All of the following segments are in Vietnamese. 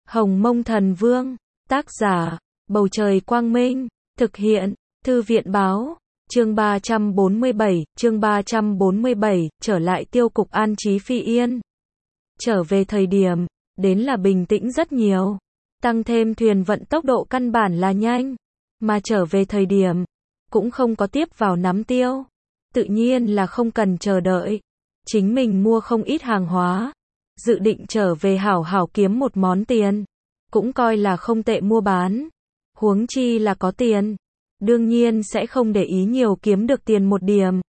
Hồng Mông Thần Vương, tác giả, Bầu Trời Quang Minh, thực hiện, Thư viện Báo, chương 347, trở lại tiêu cục an trí Phi Yên. Trở về thời điểm, đến là bình tĩnh rất nhiều, tăng thêm thuyền vận tốc độ căn bản là nhanh, mà trở về thời điểm, cũng không có tiếp vào nắm tiêu, tự nhiên là không cần chờ đợi, chính mình mua không ít hàng hóa, dự định trở về hảo hảo kiếm một món tiền, cũng coi là không tệ mua bán, huống chi là có tiền, đương nhiên sẽ không để ý nhiều kiếm được tiền một điểm.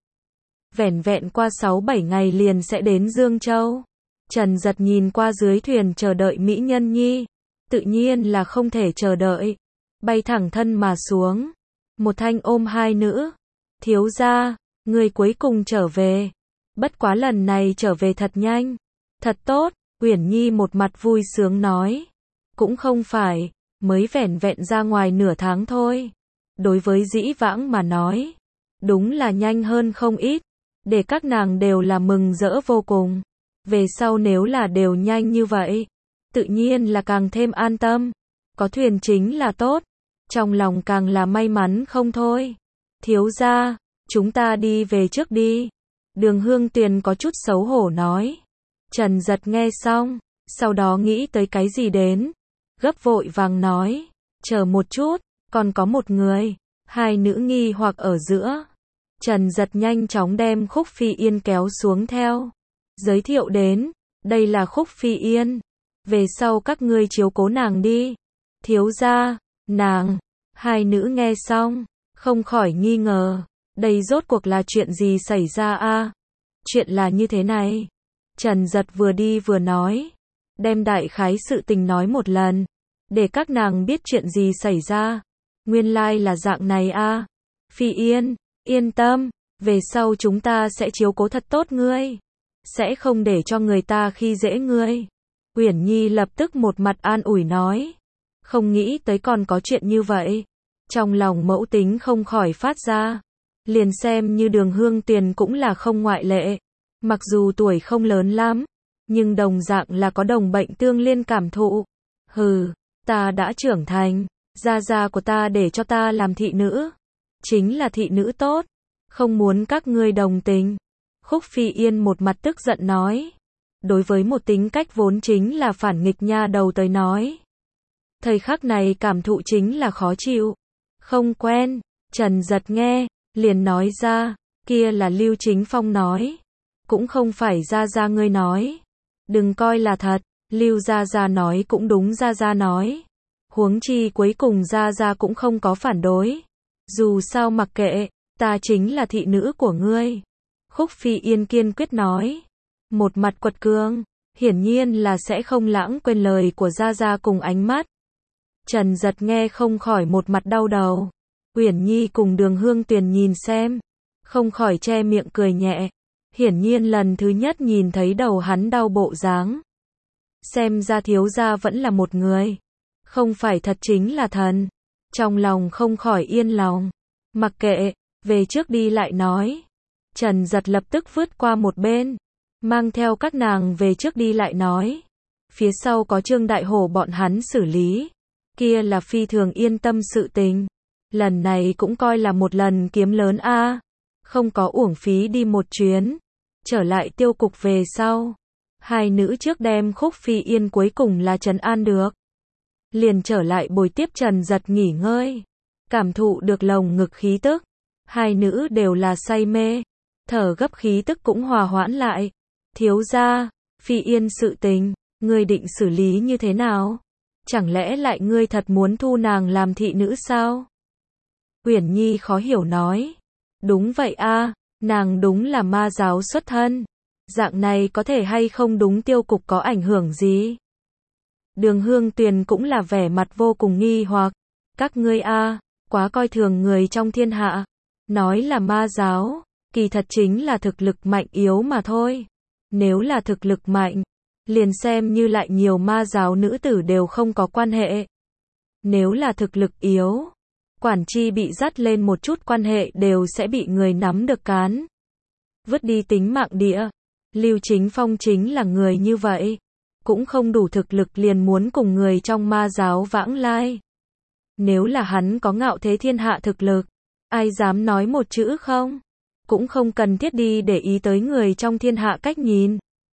Vẻn vẹn qua 6-7 ngày liền sẽ đến Dương Châu. Trần Giật nhìn qua dưới thuyền chờ đợi mỹ nhân nhi, tự nhiên là không thể chờ đợi, bay thẳng thân mà xuống, một thanh ôm hai nữ, thiếu gia, người cuối cùng trở về, bất quá lần này trở về thật nhanh, thật tốt, Uyển Nhi một mặt vui sướng nói, cũng không phải, mới vẻn vẹn ra ngoài nửa tháng thôi, đối với dĩ vãng mà nói, đúng là nhanh hơn không ít, để các nàng đều là mừng rỡ vô cùng. Về sau nếu là đều nhanh như vậy, tự nhiên là càng thêm an tâm, có thuyền chính là tốt, trong lòng càng là may mắn không thôi. Thiếu gia, chúng ta đi về trước đi. Đường Hương Tuyền có chút xấu hổ nói. Trần Giật nghe xong, sau đó nghĩ tới cái gì đến, gấp vội vàng nói, chờ một chút, còn có một người, hai nữ nghi hoặc ở giữa. Trần Giật nhanh chóng đem Khúc Phi Yên kéo xuống theo. Giới thiệu đến, đây là Khúc Phi Yên, về sau các ngươi chiếu cố nàng đi. Thiếu gia, nàng, hai nữ nghe xong, không khỏi nghi ngờ, đây rốt cuộc là chuyện gì xảy ra a? Chuyện là như thế này. Trần Giật vừa đi vừa nói, đem đại khái sự tình nói một lần, để các nàng biết chuyện gì xảy ra. Nguyên lai là dạng này a. Phi Yên, yên tâm, về sau chúng ta sẽ chiếu cố thật tốt ngươi, sẽ không để cho người ta khi dễ ngươi. Uyển Nhi lập tức một mặt an ủi nói, không nghĩ tới còn có chuyện như vậy, trong lòng mẫu tính không khỏi phát ra, liền xem như Đường Hương Tuyền cũng là không ngoại lệ, mặc dù tuổi không lớn lắm, nhưng đồng dạng là có đồng bệnh tương liên cảm thụ. Hừ, ta đã trưởng thành, gia gia của ta để cho ta làm thị nữ, chính là thị nữ tốt, không muốn các ngươi đồng tình. Khúc Phi Yên một mặt tức giận nói, đối với một tính cách vốn chính là phản nghịch nha đầu tới nói, thời khắc này cảm thụ chính là khó chịu, không quen. Trần Giật nghe, liền nói ra, kia là Lưu Chính Phong nói, cũng không phải gia gia ngươi nói, đừng coi là thật, Lưu gia gia nói cũng đúng gia gia nói, huống chi cuối cùng gia gia cũng không có phản đối, dù sao mặc kệ, ta chính là thị nữ của ngươi. Khúc Phi Yên kiên quyết nói, một mặt quật cường, hiển nhiên là sẽ không lãng quên lời của gia gia cùng ánh mắt. Trần Giật nghe không khỏi một mặt đau đầu. Uyển Nhi cùng Đường Hương Tuyền nhìn xem, không khỏi che miệng cười nhẹ, hiển nhiên lần thứ nhất nhìn thấy đầu hắn đau bộ dáng. Xem ra thiếu gia vẫn là một người, không phải thật chính là thần. Trong lòng không khỏi yên lòng, mặc kệ, về trước đi lại nói. Trần Giật lập tức vứt qua một bên, mang theo các nàng về trước đi lại nói. Phía sau có Trương Đại Hổ bọn hắn xử lý, kia là phi thường yên tâm sự tình. Lần này cũng coi là một lần kiếm lớn a, không có uổng phí đi một chuyến. Trở lại tiêu cục về sau, hai nữ trước đem Khúc Phi Yên cuối cùng là trấn an được, liền trở lại bồi tiếp Trần Giật nghỉ ngơi, cảm thụ được lồng ngực khí tức, hai nữ đều là say mê, thở gấp khí tức cũng hòa hoãn lại. Thiếu gia, Phi Yên sự tình, ngươi định xử lý như thế nào? Chẳng lẽ lại ngươi thật muốn thu nàng làm thị nữ sao? Uyển Nhi khó hiểu nói, đúng vậy a, nàng đúng là ma giáo xuất thân, dạng này có thể hay không đúng tiêu cục có ảnh hưởng gì? Đường Hương Tuyền cũng là vẻ mặt vô cùng nghi hoặc, các ngươi a, quá coi thường người trong thiên hạ, nói là ma giáo, kỳ thật chính là thực lực mạnh yếu mà thôi. Nếu là thực lực mạnh, liền xem như lại nhiều ma giáo nữ tử đều không có quan hệ. Nếu là thực lực yếu, quản chi bị dắt lên một chút quan hệ đều sẽ bị người nắm được cán, vứt đi tính mạng địa. Lưu Chính Phong chính là người như vậy, cũng không đủ thực lực liền muốn cùng người trong ma giáo vãng lai. Nếu là hắn có ngạo thế thiên hạ thực lực, ai dám nói một chữ không? Cũng không cần thiết đi để ý tới người trong thiên hạ cách nhìn.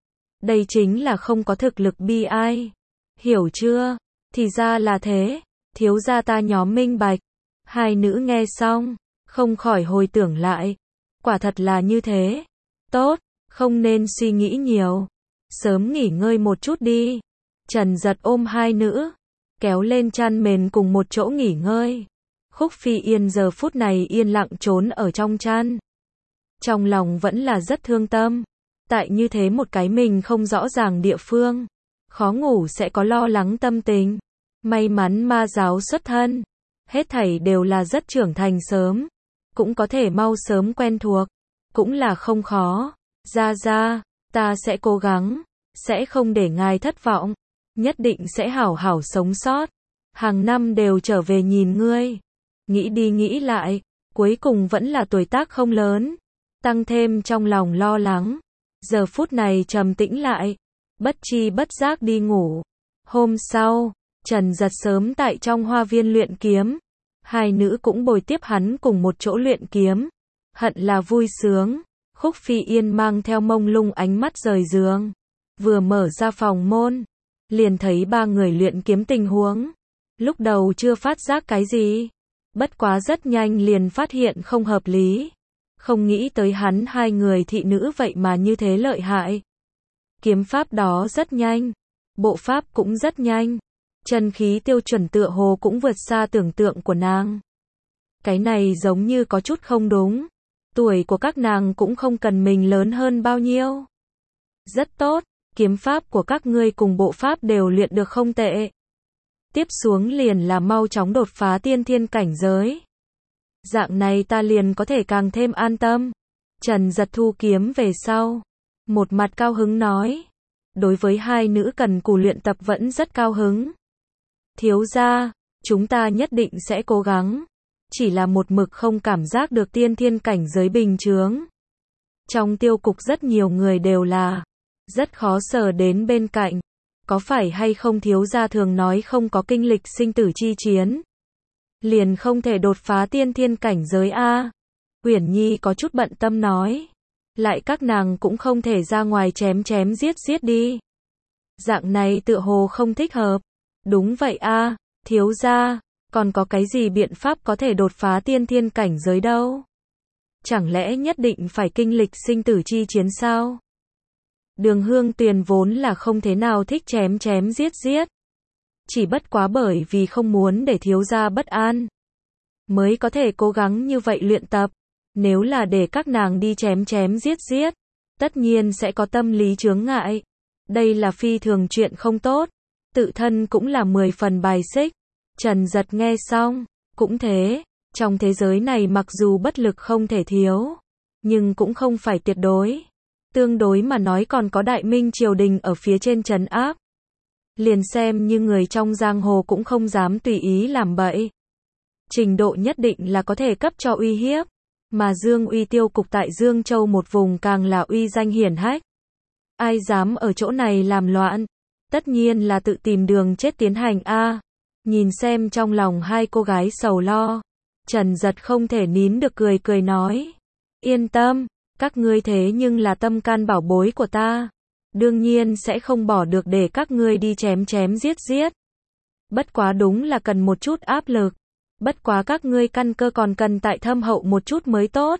Đây chính là không có thực lực bi ai. Hiểu chưa? Thì ra là thế. Thiếu gia ta nhóm minh bạch. Hai nữ nghe xong, không khỏi hồi tưởng lại. Quả thật là như thế. Tốt, không nên suy nghĩ nhiều. Sớm nghỉ ngơi một chút đi. Trần Giật ôm hai nữ, kéo lên chăn mền cùng một chỗ nghỉ ngơi. Khúc Phi Yên giờ phút này yên lặng trốn ở trong chăn. Trong lòng vẫn là rất thương tâm. Tại như thế một cái mình không rõ ràng địa phương, khó ngủ sẽ có lo lắng tâm tình. May mắn ma giáo xuất thân, hết thảy đều là rất trưởng thành sớm, cũng có thể mau sớm quen thuộc, cũng là không khó. Ra, ta sẽ cố gắng, sẽ không để ngài thất vọng, nhất định sẽ hảo hảo sống sót. Hàng năm đều trở về nhìn ngươi. Nghĩ đi nghĩ lại, cuối cùng vẫn là tuổi tác không lớn, tăng thêm trong lòng lo lắng. Giờ phút này trầm tĩnh lại, bất chi bất giác đi ngủ. Hôm sau, Trần Giật sớm tại trong hoa viên luyện kiếm. Hai nữ cũng bồi tiếp hắn cùng một chỗ luyện kiếm. Hận là vui sướng. Khúc Phi Yên mang theo mông lung ánh mắt rời giường. Vừa mở ra phòng môn, liền thấy ba người luyện kiếm tình huống. Lúc đầu chưa phát giác cái gì, bất quá rất nhanh liền phát hiện không hợp lý. Không nghĩ tới hắn hai người thị nữ vậy mà như thế lợi hại. Kiếm pháp đó rất nhanh, bộ pháp cũng rất nhanh, chân khí tiêu chuẩn tựa hồ cũng vượt xa tưởng tượng của nàng. Cái này giống như có chút không đúng. Tuổi của các nàng cũng không cần mình lớn hơn bao nhiêu. Rất tốt, kiếm pháp của các ngươi cùng bộ pháp đều luyện được không tệ. Tiếp xuống liền là mau chóng đột phá tiên thiên cảnh giới. Dạng này ta liền có thể càng thêm an tâm. Trần Giật thu kiếm về sau, một mặt cao hứng nói. Đối với hai nữ cần cù luyện tập vẫn rất cao hứng. Thiếu gia, chúng ta nhất định sẽ cố gắng. Chỉ là một mực không cảm giác được tiên thiên cảnh giới bình chướng. Trong tiêu cục rất nhiều người đều là rất khó sở đến bên cạnh. Có phải hay không thiếu gia thường nói không có kinh lịch sinh tử chi chiến, liền không thể đột phá tiên thiên cảnh giới a? Uyển Nhi có chút bận tâm nói. Lại các nàng cũng không thể ra ngoài chém giết đi. Dạng này tựa hồ không thích hợp. Đúng vậy a, thiếu gia, còn có cái gì biện pháp có thể đột phá tiên thiên cảnh giới đâu? Chẳng lẽ nhất định phải kinh lịch sinh tử chi chiến sao? Đường Hương Tuyền vốn là không thế nào thích chém giết. Chỉ bất quá bởi vì không muốn để thiếu gia bất an, mới có thể cố gắng như vậy luyện tập. Nếu là để các nàng đi chém giết, tất nhiên sẽ có tâm lý chướng ngại. Đây là phi thường chuyện không tốt, tự thân cũng là 10 phần bài xích. Trần Giật nghe xong, cũng thế, trong thế giới này mặc dù bất lực không thể thiếu, nhưng cũng không phải tuyệt đối. Tương đối mà nói còn có Đại Minh triều đình ở phía trên trấn áp. Liền xem như người trong giang hồ cũng không dám tùy ý làm bậy. Trình độ nhất định là có thể cấp cho uy hiếp. Mà Dương Uy tiêu cục tại Dương Châu một vùng càng là uy danh hiển hách. Ai dám ở chỗ này làm loạn, tất nhiên là tự tìm đường chết tiến hành a. Nhìn xem trong lòng hai cô gái sầu lo, Trần Giật không thể nín được cười nói. Yên tâm, các ngươi thế nhưng là tâm can bảo bối của ta. Đương nhiên sẽ không bỏ được để các ngươi đi chém giết. Bất quá đúng là cần một chút áp lực. Bất quá các ngươi căn cơ còn cần tại thâm hậu một chút mới tốt.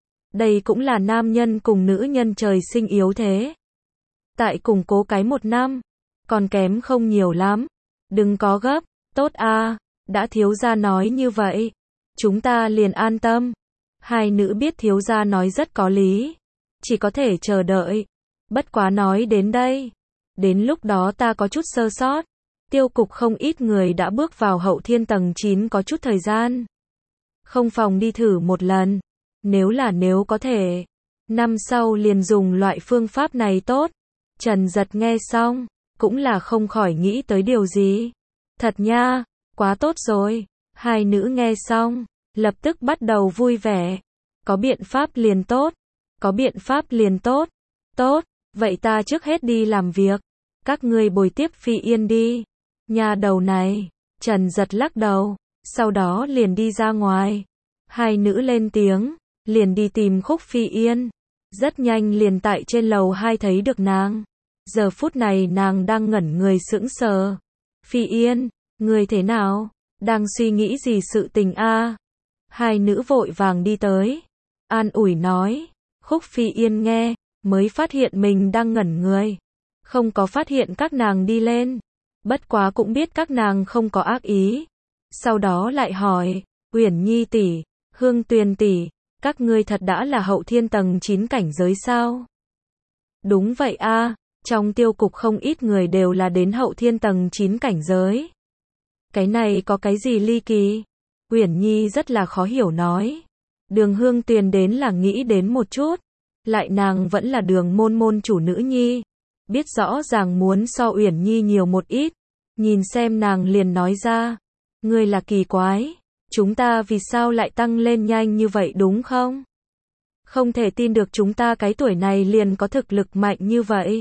Đây cũng là nam nhân cùng nữ nhân trời sinh yếu thế. Tại củng cố cái 1 năm, còn kém không nhiều lắm. Đừng có gấp, tốt a, đã thiếu gia nói như vậy, chúng ta liền an tâm. Hai nữ biết thiếu gia nói rất có lý, chỉ có thể chờ đợi. Bất quá nói đến đây, đến lúc đó ta có chút sơ sót. Tiêu cục không ít người đã bước vào hậu thiên tầng 9 có chút thời gian. Không phòng đi thử một lần. Nếu có thể, năm sau liền dùng loại phương pháp này tốt. Trần Giật nghe xong, cũng là không khỏi nghĩ tới điều gì. Thật nha, quá tốt rồi. Hai nữ nghe xong, lập tức bắt đầu vui vẻ. Có biện pháp liền tốt. Tốt, vậy ta trước hết đi làm việc. Các ngươi bồi tiếp Phi Yên đi. Nhà đầu này. Trần Giật lắc đầu, sau đó liền đi ra ngoài. Hai nữ lên tiếng, liền đi tìm Khúc Phi Yên. Rất nhanh liền tại trên lầu 2 thấy được nàng. Giờ phút này nàng đang ngẩn người sững sờ. Phi Yên, người thế nào? Đang suy nghĩ gì sự tình a? Hai nữ vội vàng đi tới. An ủi nói. Khúc Phi Yên nghe, mới phát hiện mình đang ngẩn người. Không có phát hiện các nàng đi lên. Bất quá cũng biết các nàng không có ác ý. Sau đó lại hỏi, Uyển Nhi tỷ, Hương Tuyền tỷ, các ngươi thật đã là hậu thiên tầng 9 cảnh giới sao? Đúng vậy a, trong tiêu cục không ít người đều là đến hậu thiên tầng 9 cảnh giới. Cái này có cái gì ly kỳ? Uyển Nhi rất là khó hiểu nói. Đường Hương Tuyền đến là nghĩ đến một chút. Lại nàng vẫn là đường môn môn chủ nữ nhi. Biết rõ ràng muốn so Uyển Nhi nhiều một ít. Nhìn xem nàng liền nói ra. Ngươi là kỳ quái. Chúng ta vì sao lại tăng lên nhanh như vậy đúng không? Không thể tin được chúng ta cái tuổi này liền có thực lực mạnh như vậy.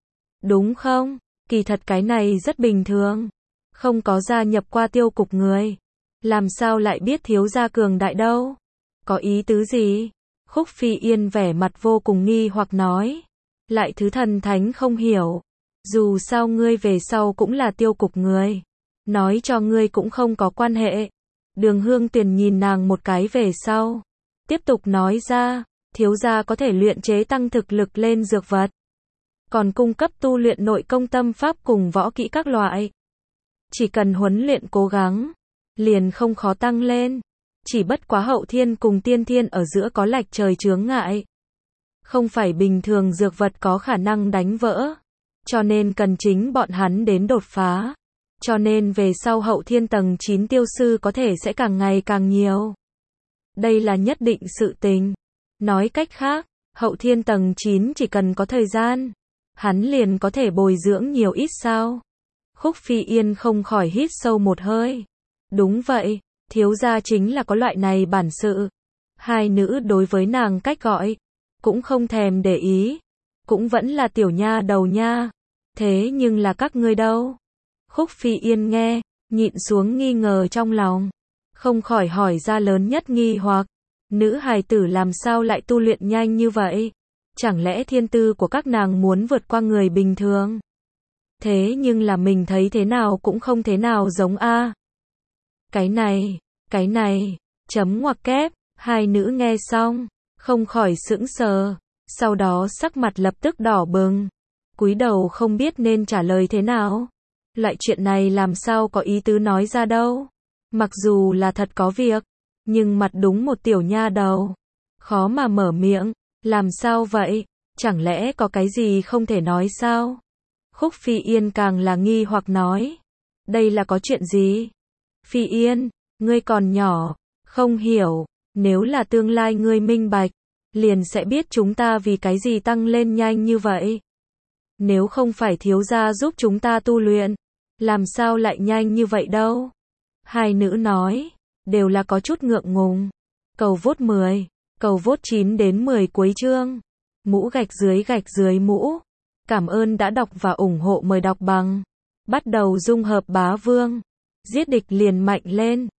Đúng không? Kỳ thật cái này rất bình thường. Không có gia nhập qua tiêu cục người. Làm sao lại biết thiếu gia cường đại đâu? Có ý tứ gì? Khúc Phi Yên vẻ mặt vô cùng nghi hoặc nói. Lại thứ thần thánh không hiểu. Dù sao ngươi về sau cũng là tiêu cục người. Nói cho ngươi cũng không có quan hệ. Đường Hương Tuyền nhìn nàng một cái về sau. Tiếp tục nói ra, thiếu gia có thể luyện chế tăng thực lực lên dược vật. Còn cung cấp tu luyện nội công tâm pháp cùng võ kỹ các loại. Chỉ cần huấn luyện cố gắng, liền không khó tăng lên. Chỉ bất quá hậu thiên cùng tiên thiên ở giữa có lệch trời chướng ngại. Không phải bình thường dược vật có khả năng đánh vỡ. Cho nên cần chính bọn hắn đến đột phá. Cho nên về sau hậu thiên tầng 9 tiêu sư có thể sẽ càng ngày càng nhiều. Đây là nhất định sự tình. Nói cách khác, hậu thiên tầng 9 chỉ cần có thời gian, hắn liền có thể bồi dưỡng nhiều ít sao? Khúc Phi Yên không khỏi hít sâu một hơi. Đúng vậy, thiếu gia chính là có loại này bản sự. Hai nữ đối với nàng cách gọi, cũng không thèm để ý. Cũng vẫn là tiểu nha đầu nha. Thế nhưng là các ngươi đâu? Khúc Phi Yên nghe, nhịn xuống nghi ngờ trong lòng. Không khỏi hỏi ra lớn nhất nghi hoặc. Nữ hài tử làm sao lại tu luyện nhanh như vậy? Chẳng lẽ thiên tư của các nàng muốn vượt qua người bình thường? Thế nhưng là mình thấy thế nào cũng không thế nào giống a. Cái này, chấm ngoặc kép, hai nữ nghe xong, không khỏi sững sờ, sau đó sắc mặt lập tức đỏ bừng, cúi đầu không biết nên trả lời thế nào. Loại chuyện này làm sao có ý tứ nói ra đâu. Mặc dù là thật có việc, nhưng mặt đúng một tiểu nha đầu, khó mà mở miệng, làm sao vậy, chẳng lẽ có cái gì không thể nói sao? Khúc Phi Yên càng là nghi hoặc nói, đây là có chuyện gì? Phi Yên, ngươi còn nhỏ, không hiểu, nếu là tương lai ngươi minh bạch, liền sẽ biết chúng ta vì cái gì tăng lên nhanh như vậy. Nếu không phải thiếu gia giúp chúng ta tu luyện, làm sao lại nhanh như vậy đâu? Hai nữ nói, đều là có chút ngượng ngùng. Cầu vote 10, cầu vote 9 đến 10 cuối chương. Mũ gạch dưới mũ. Cảm ơn đã đọc và ủng hộ, mời đọc bằng. Bắt đầu dung hợp bá vương. Giết địch liền mạnh lên.